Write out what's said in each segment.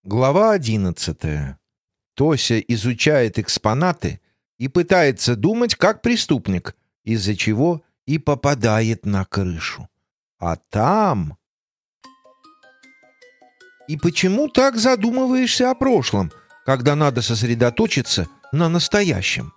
Глава 11. Тося изучает экспонаты и пытается думать как преступник, из-за чего и попадает на крышу. А там... «И почему так задумываешься о прошлом, когда надо сосредоточиться на настоящем?»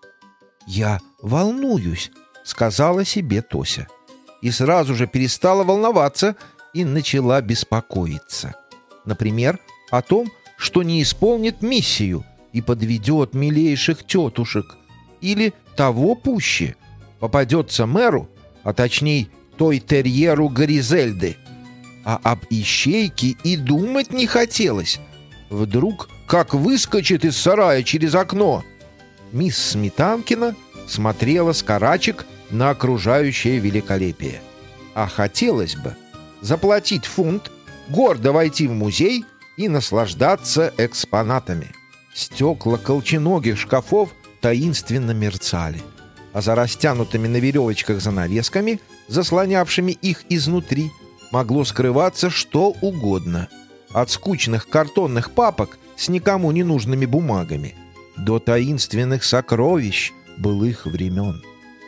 «Я волнуюсь», — сказала себе Тося. И сразу же перестала волноваться и начала беспокоиться. Например, о том, что не исполнит миссию и подведет милейших тетушек, или того пуще, попадется мэру, а точнее той терьеру Горизельды. А об ищейке и думать не хотелось. Вдруг как выскочит из сарая через окно. Мисс Сметанкина смотрела с карачек на окружающее великолепие. А хотелось бы заплатить фунт, гордо войти в музей и наслаждаться экспонатами. Стекла колченогих шкафов таинственно мерцали, а за растянутыми на веревочках занавесками, заслонявшими их изнутри, могло скрываться что угодно. От скучных картонных папок с никому не нужными бумагами до таинственных сокровищ былых времен.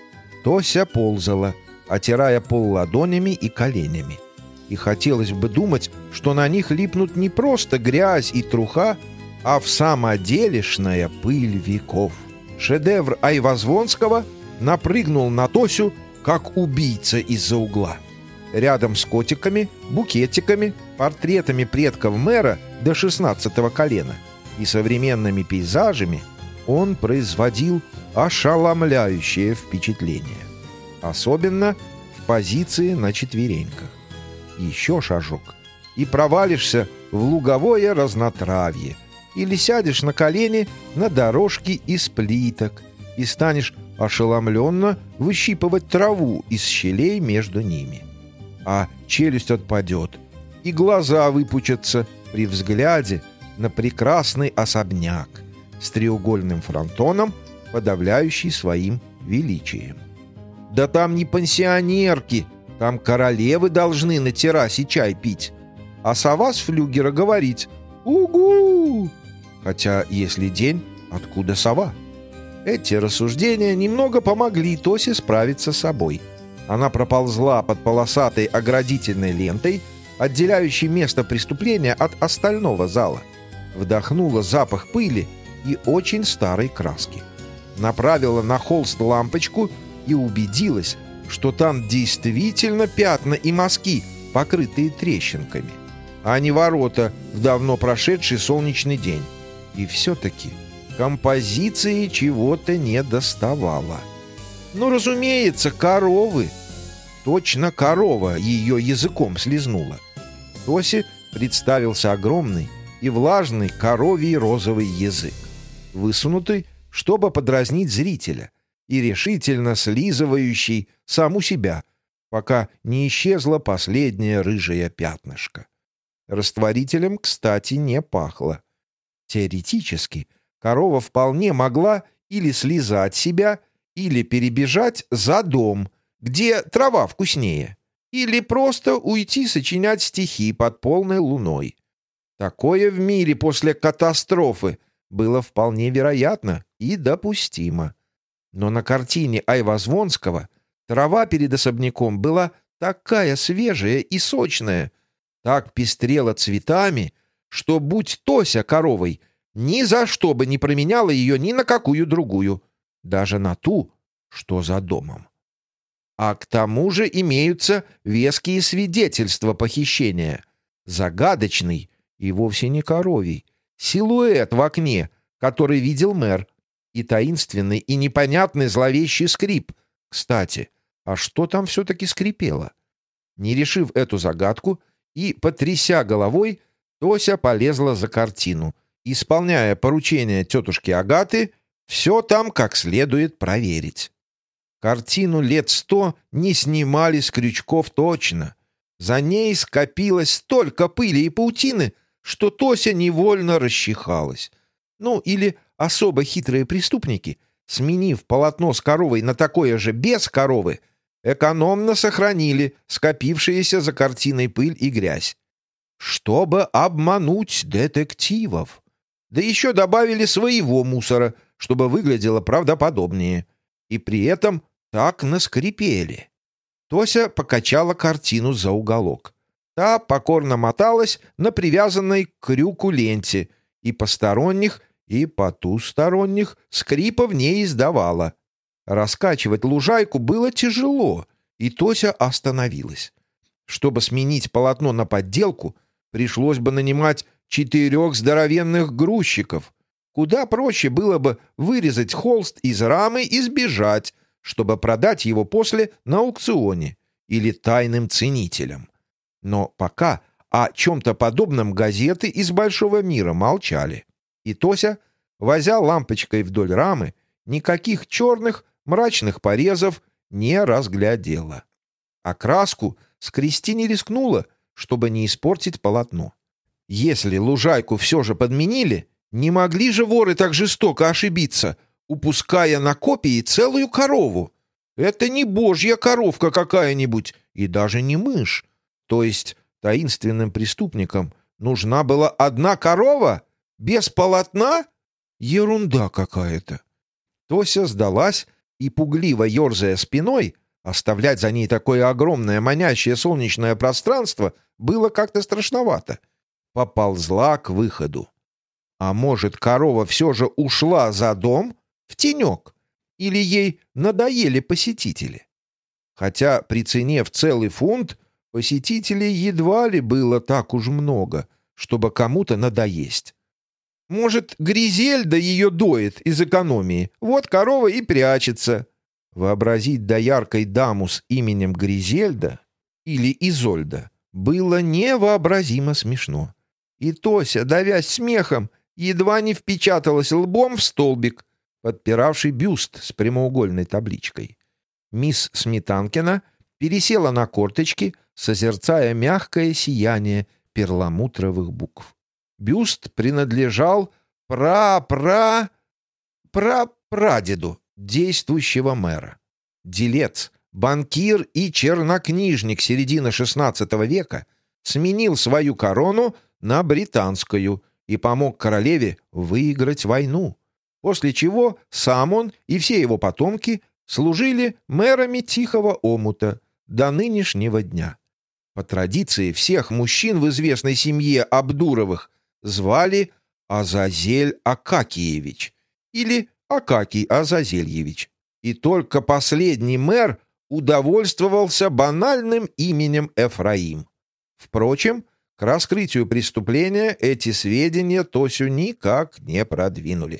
Тося ползала, отирая пол ладонями и коленями. И хотелось бы думать, что на них липнут не просто грязь и труха, а в самоделишная пыль веков. Шедевр Айвазвонского напрыгнул на Тосю, как убийца из-за угла. Рядом с котиками, букетиками, портретами предков мэра до 16-го колена и современными пейзажами он производил ошеломляющее впечатление. Особенно в позиции на четвереньках. Еще шажок, и провалишься в луговое разнотравье, или сядешь на колени на дорожке из плиток и станешь ошеломленно выщипывать траву из щелей между ними. А челюсть отпадет, и глаза выпучатся при взгляде на прекрасный особняк с треугольным фронтоном, подавляющий своим величием. Да там не пансионерки, там королевы должны на террасе чай пить, а сова с флюгера говорить «Угу!». Хотя, если день, откуда сова? Эти рассуждения немного помогли Тосе справиться с собой. Она проползла под полосатой оградительной лентой, отделяющей место преступления от остального зала, вдохнула запах пыли и очень старой краски, направила на холст лампочку и убедилась, что там действительно пятна и мазки, покрытые трещинками, а не ворота в давно прошедший солнечный день. И все-таки композиции чего-то не доставало. Ну, разумеется, коровы. Точно корова ее языком слезнула. Тосе представился огромный и влажный коровий розовый язык, высунутый, чтобы подразнить зрителя, и решительно слизывающий саму себя, пока не исчезло последнее рыжее пятнышко. Растворителем, кстати, не пахло. Теоретически, корова вполне могла или слизать себя, или перебежать за дом, где трава вкуснее, или просто уйти сочинять стихи под полной луной. Такое в мире после катастрофы было вполне вероятно и допустимо. Но на картине Айвазвонского трава перед особняком была такая свежая и сочная, так пестрела цветами, что, будь Тося коровой, ни за что бы не променяла ее ни на какую другую, даже на ту, что за домом. А к тому же имеются веские свидетельства похищения. Загадочный и вовсе не коровий силуэт в окне, который видел мэр, и таинственный и непонятный зловещий скрип. Кстати, а что там все-таки скрипело? Не решив эту загадку и потряся головой, Тося полезла за картину, исполняя поручение тетушки Агаты, все там как следует проверить. Картину лет 100 не снимали с крючков точно. За ней скопилось столько пыли и паутины, что Тося невольно расчихалась. Ну, или особо хитрые преступники, сменив полотно с коровой на такое же без коровы, экономно сохранили скопившиеся за картиной пыль и грязь. чтобы обмануть детективов. Да еще добавили своего мусора, чтобы выглядело правдоподобнее. И при этом так наскрипели. Тося покачала картину за уголок. Та покорно моталась на привязанной к крюку ленте и посторонних, и потусторонних скрипов не издавала. Раскачивать лужайку было тяжело, и Тося остановилась. Чтобы сменить полотно на подделку, пришлось бы нанимать 4 здоровенных грузчиков. Куда проще было бы вырезать холст из рамы и сбежать, чтобы продать его после на аукционе или тайным ценителям. Но пока о чем-то подобном газеты из большого мира молчали. И Тося, возя лампочкой вдоль рамы, никаких черных мрачных порезов не разглядела. А краску скрести не рискнула, чтобы не испортить полотно. Если лужайку все же подменили, не могли же воры так жестоко ошибиться, упуская на копии целую корову. Это не божья коровка какая-нибудь и даже не мышь. То есть таинственным преступникам нужна была одна корова? Без полотна? Ерунда какая-то. Тося сдалась и, пугливо ерзая спиной, оставлять за ней такое огромное манящее солнечное пространство было как-то страшновато. Поползла к выходу. А может, корова все же ушла за дом, в тенек? Или ей надоели посетители? Хотя при цене в целый фунт посетителей едва ли было так уж много, чтобы кому-то надоесть. Может, Гризельда ее доит из экономии, вот корова и прячется. Вообразить дояркой даму с именем Гризельда или Изольда было невообразимо смешно. И Тося, давясь смехом, едва не впечаталась лбом в столбик, подпиравший бюст с прямоугольной табличкой. Мисс Сметанкина пересела на корточки, созерцая мягкое сияние перламутровых букв. Бюст принадлежал прапрадеду действующего мэра. Делец, банкир и чернокнижник середины XVI века сменил свою корону на британскую и помог королеве выиграть войну, после чего сам он и все его потомки служили мэрами Тихого омута до нынешнего дня. По традиции всех мужчин в известной семье Абдуровых звали Азазель Акакиевич или Акакий Азазельевич, и только последний мэр удовольствовался банальным именем Эфраим. Впрочем, к раскрытию преступления эти сведения Тосю никак не продвинули.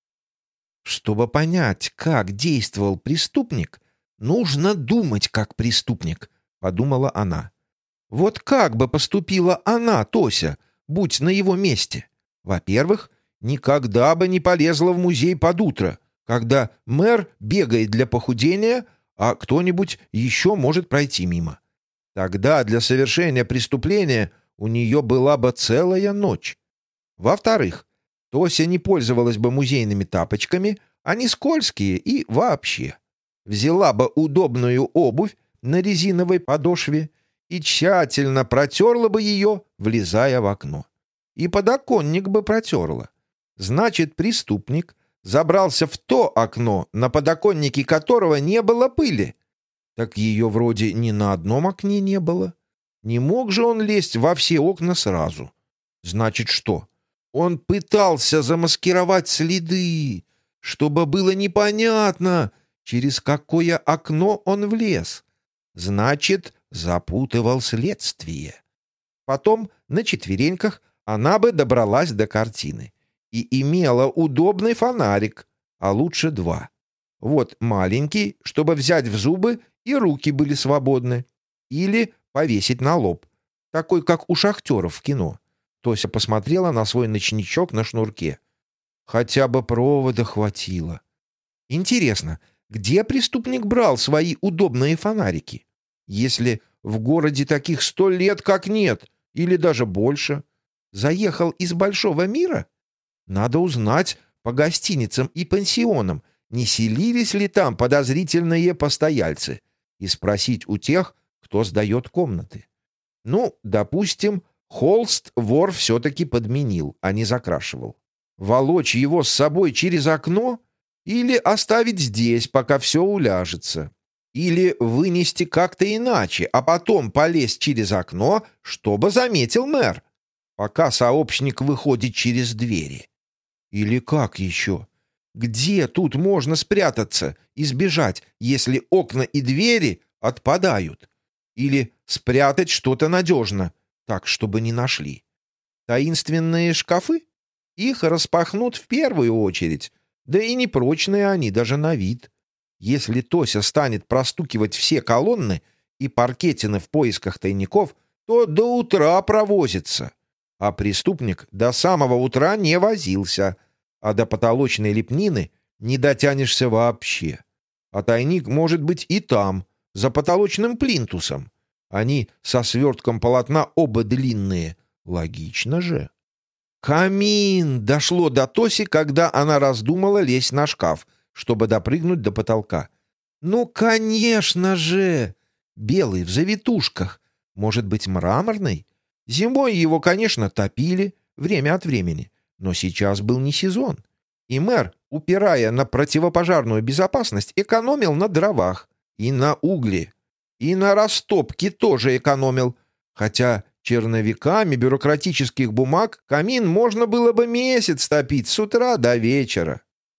Чтобы понять, как действовал преступник, нужно думать как преступник, подумала она. Вот как бы поступила она, Тося, будь на его месте? Во-первых, никогда бы не полезла в музей под утро, когда мэр бегает для похудения, а кто-нибудь еще может пройти мимо. Тогда для совершения преступления у нее была бы целая ночь. Во-вторых, Тося не пользовалась бы музейными тапочками, они скользкие и вообще. Взяла бы удобную обувь на резиновой подошве и тщательно протерла бы ее, влезая в окно. И подоконник бы протерла. Значит, преступник забрался в то окно, на подоконнике которого не было пыли. Так ее вроде ни на одном окне не было. Не мог же он лезть во все окна сразу. Значит, что? Он пытался замаскировать следы, чтобы было непонятно, через какое окно он влез. Значит, запутывал следствие. Потом на четвереньках она бы добралась до картины и имела удобный фонарик, а лучше 2. Вот маленький, чтобы взять в зубы, и руки были свободны. Или повесить на лоб, такой, как у шахтеров в кино. Тося посмотрела на свой ночничок на шнурке. Хотя бы провода хватило. Интересно, где преступник брал свои удобные фонарики? Если в городе таких 100 лет как нет, или даже больше. Заехал из большого мира? Надо узнать по гостиницам и пансионам, не селились ли там подозрительные постояльцы, и спросить у тех, кто сдает комнаты. Ну, допустим, Холст вор все-таки подменил, а не закрашивал. Волочь его с собой через окно или оставить здесь, пока все уляжется. Или вынести как-то иначе, а потом полезть через окно, чтобы заметил мэр, пока сообщник выходит через двери. Или как еще? Где тут можно спрятаться и сбежать, если окна и двери отпадают? Или спрятать что-то надежно, так, чтобы не нашли? Таинственные шкафы? Их распахнут в первую очередь, да и непрочные они даже на вид. Если Тося станет простукивать все колонны и паркетины в поисках тайников, то до утра провозится. А преступник до самого утра не возился, а до потолочной лепнины не дотянешься вообще. А тайник может быть и там, за потолочным плинтусом. Они со свертком полотна оба длинные. Логично же. Камин! Дошло до Тоси, когда она раздумала лезть на шкаф, чтобы допрыгнуть до потолка. Ну, конечно же! Белый, в завитушках. Может быть, мраморный? Зимой его, конечно, топили, время от времени. Но сейчас был не сезон. И мэр, упирая на противопожарную безопасность, экономил на дровах и на угле. И на растопке тоже экономил. Хотя черновиками бюрократических бумаг камин можно было бы месяц топить с утра до вечера.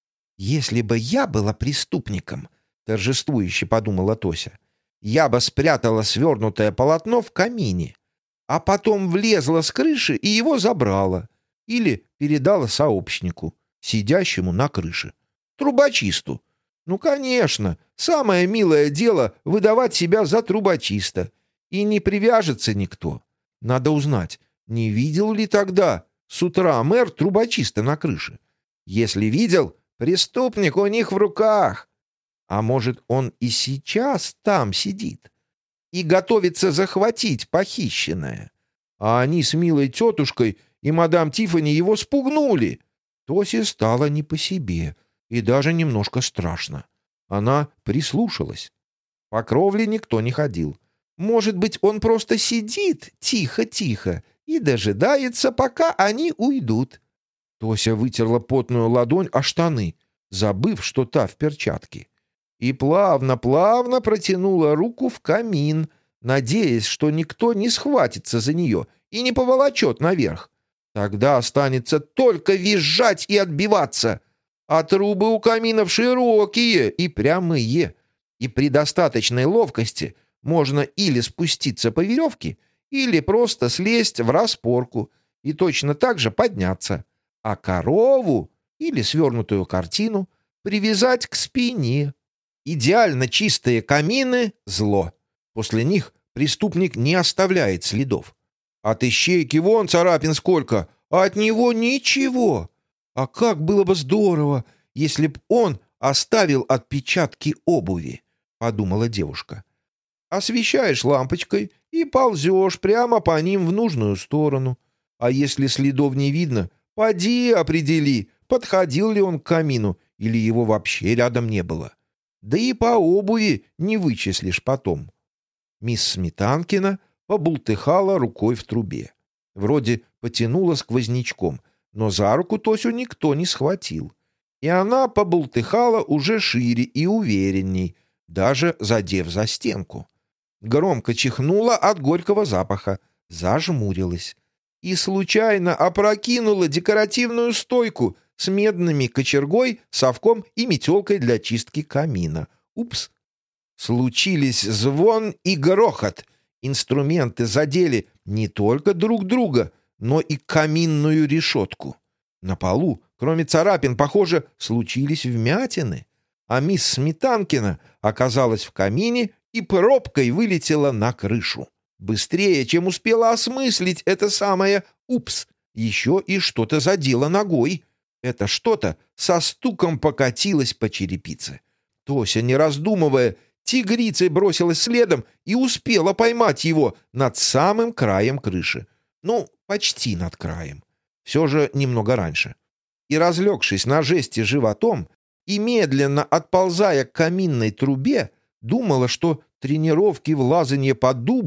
«Если бы я была преступником», — торжествующе подумала Тося, «я бы спрятала свернутое полотно в камине, а потом влезла с крыши и его забрала или передала сообщнику, сидящему на крыше, трубочисту. Ну, конечно, самое милое дело — выдавать себя за трубочиста. И не привяжется никто. Надо узнать, не видел ли тогда с утра мэр трубочиста на крыше. Если видел, преступник у них в руках. А может, он и сейчас там сидит и готовится захватить похищенное. А они с милой тетушкой и мадам Тиффани его спугнули. Тосе стало не по себе и даже немножко страшно. Она прислушалась. По кровле никто не ходил. Может быть, он просто сидит тихо-тихо и дожидается, пока они уйдут. Тося вытерла потную ладонь о штаны, забыв, что та в перчатке, и плавно-плавно протянула руку в камин, надеясь, что никто не схватится за нее и не поволочет наверх. Тогда останется только визжать и отбиваться. А трубы у каминов широкие и прямые, и при достаточной ловкости можно или спуститься по веревке, или просто слезть в распорку и точно так же подняться, а корову или свернутую картину привязать к спине. Идеально чистые камины — зло. После них преступник не оставляет следов. От ищейки вон царапин сколько, а от него ничего. А как было бы здорово, если б он оставил отпечатки обуви, — подумала девушка. Освещаешь лампочкой и ползешь прямо по ним в нужную сторону. А если следов не видно, поди определи, подходил ли он к камину или его вообще рядом не было. Да и по обуви не вычислишь потом. Мисс Сметанкина побултыхала рукой в трубе. Вроде потянула сквознячком, но за руку Тосю никто не схватил. И она побултыхала уже шире и уверенней, даже задев за стенку. Громко чихнула от горького запаха, зажмурилась и случайно опрокинула декоративную стойку с медными кочергой, совком и метелкой для чистки камина. Упс! Случились звон и грохот. Инструменты задели не только друг друга, но и каминную решетку. На полу, кроме царапин, похоже, случились вмятины, а мисс Сметанкина оказалась в камине и пробкой вылетела на крышу. Быстрее, чем успела осмыслить это самое «упс», еще и что-то задело ногой. Это что-то со стуком покатилось по черепице. Тося, не раздумывая, тигрицей бросилась следом и успела поймать его над самым краем крыши. Ну, почти над краем. Все же немного раньше. И, разлегшись на жести животом и медленно отползая к каминной трубе, думала, что тренировки в лазанье по дубу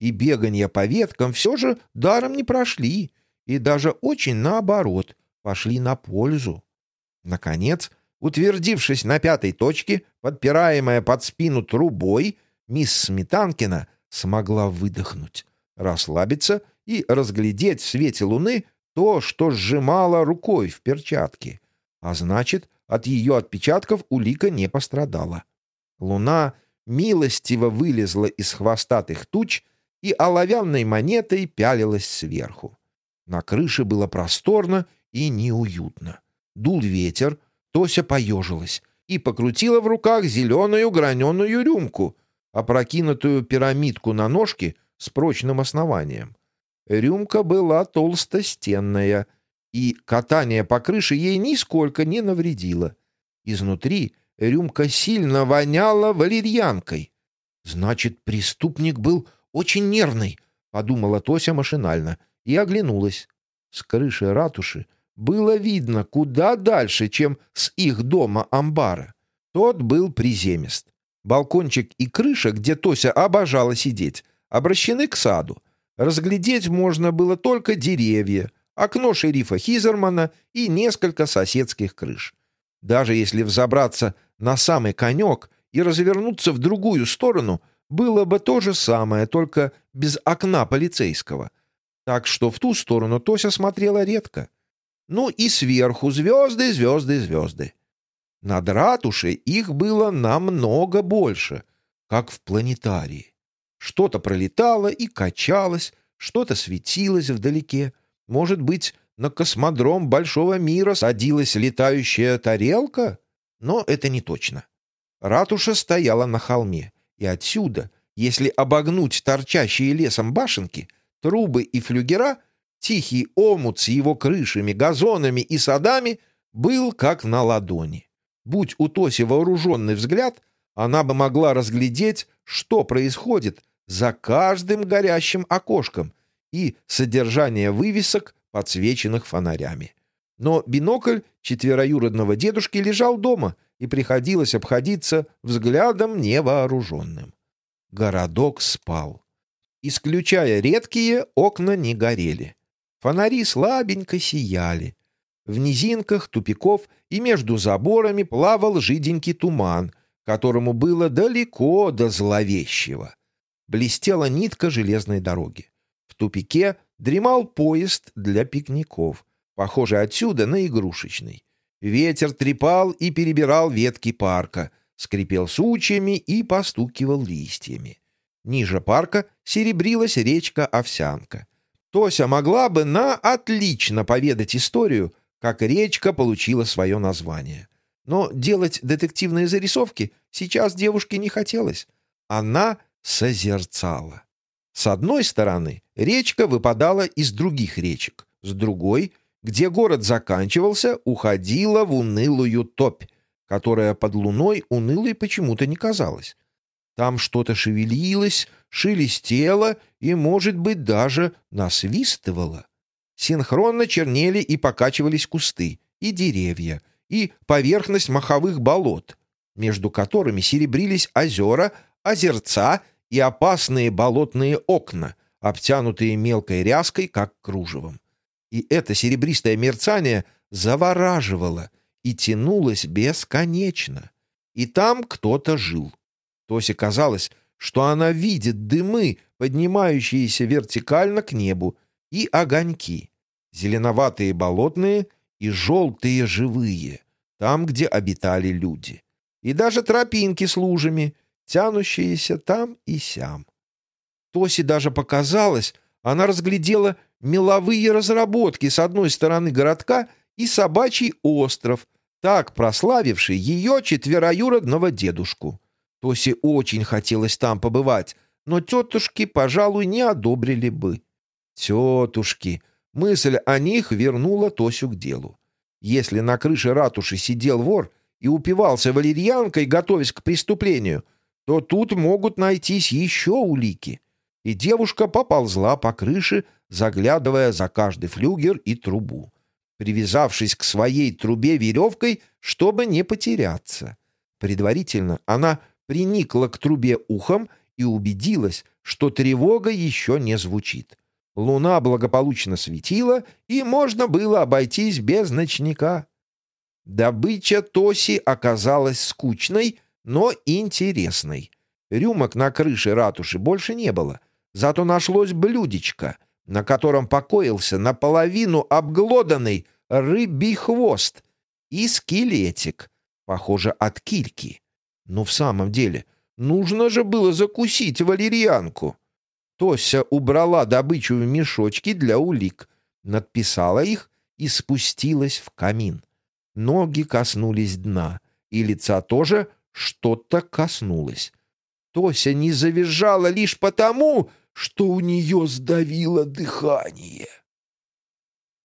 и беганье по веткам все же даром не прошли, и даже очень наоборот, пошли на пользу. Наконец, утвердившись на 5-й точке, подпираемая под спину трубой, мисс Сметанкина смогла выдохнуть, расслабиться и разглядеть в свете луны то, что сжимала рукой в перчатке. А значит, от ее отпечатков улика не пострадала. Луна милостиво вылезла из хвостатых туч и оловянной монетой пялилась сверху. На крыше было просторно и неуютно. Дул ветер, Тося поежилась и покрутила в руках зеленую граненую рюмку, опрокинутую пирамидку на ножке с прочным основанием. Рюмка была толстостенная, и катание по крыше ей нисколько не навредило. Изнутри рюмка сильно воняла валерьянкой. «Значит, преступник был очень нервный», — подумала Тося машинально и оглянулась. С крыши ратуши было видно куда дальше, чем с их дома-амбара. Тот был приземист. Балкончик и крыша, где Тося обожала сидеть, обращены к саду. Разглядеть можно было только деревья, окно шерифа Хизермана и несколько соседских крыш. Даже если взобраться на самый конек и развернуться в другую сторону, было бы то же самое, только без окна полицейского. Так что в ту сторону Тося смотрела редко. Ну и сверху звезды, звезды, звезды. Над ратушей их было намного больше, как в планетарии. Что-то пролетало и качалось, что-то светилось вдалеке. Может быть, на космодром большого мира садилась летающая тарелка? Но это не точно. Ратуша стояла на холме, и отсюда, если обогнуть торчащие лесом башенки, трубы и флюгера, тихий омут с его крышами, газонами и садами был как на ладони. Будь у Тоси вооруженный взгляд, она бы могла разглядеть, что происходит за каждым горящим окошком и содержание вывесок, подсвеченных фонарями. Но бинокль четвероюродного дедушки лежал дома, и приходилось обходиться взглядом невооруженным. Городок спал. Исключая редкие, окна не горели. Фонари слабенько сияли. В низинках тупиков и между заборами плавал жиденький туман, которому было далеко до зловещего. Блестела нитка железной дороги. В тупике дремал поезд для пикников, похожий отсюда на игрушечный. Ветер трепал и перебирал ветки парка, скрипел сучьями и постукивал листьями. Ниже парка серебрилась речка Овсянка. Тося могла бы отлично поведать историю, как речка получила свое название. Но делать детективные зарисовки сейчас девушке не хотелось. Она созерцала. С одной стороны речка выпадала из других речек, с другой, где город заканчивался, уходила в унылую топь, которая под луной унылой почему-то не казалась. Там что-то шевелилось, шелестело и, может быть, даже насвистывало. Синхронно чернели и покачивались кусты, и деревья, и поверхность моховых болот, между которыми серебрились озера, озерца и опасные болотные окна, обтянутые мелкой ряской, как кружевом. И это серебристое мерцание завораживало и тянулось бесконечно. И там кто-то жил. Тосе казалось, что она видит дымы, поднимающиеся вертикально к небу, и огоньки, зеленоватые болотные и желтые живые, там, где обитали люди. И даже тропинки с лужами, тянущиеся там и сям. Тосе даже показалось, она разглядела меловые разработки с одной стороны городка и собачий остров, так прославивший ее четвероюродного дедушку. Тосе очень хотелось там побывать, но тетушки, пожалуй, не одобрили бы. Тетушки! Мысль о них вернула Тосю к делу. Если на крыше ратуши сидел вор и упивался валерьянкой, готовясь к преступлению, то тут могут найтись еще улики. И девушка поползла по крыше, заглядывая за каждый флюгер и трубу, привязавшись к своей трубе веревкой, чтобы не потеряться. Предварительно она приникла к трубе ухом и убедилась, что тревога еще не звучит. Луна благополучно светила, и можно было обойтись без ночника. Добыча Тоси оказалась скучной, но интересной. Рюмок на крыше ратуши больше не было, зато нашлось блюдечко, на котором покоился наполовину обглоданный рыбий хвост и скелетик, похоже, от кильки. Но в самом деле, нужно же было закусить валерьянку. Тося убрала добычу в мешочки для улик, надписала их и спустилась в камин. Ноги коснулись дна, и лица тоже что-то коснулось. Тося не завизжала лишь потому, что у нее сдавило дыхание.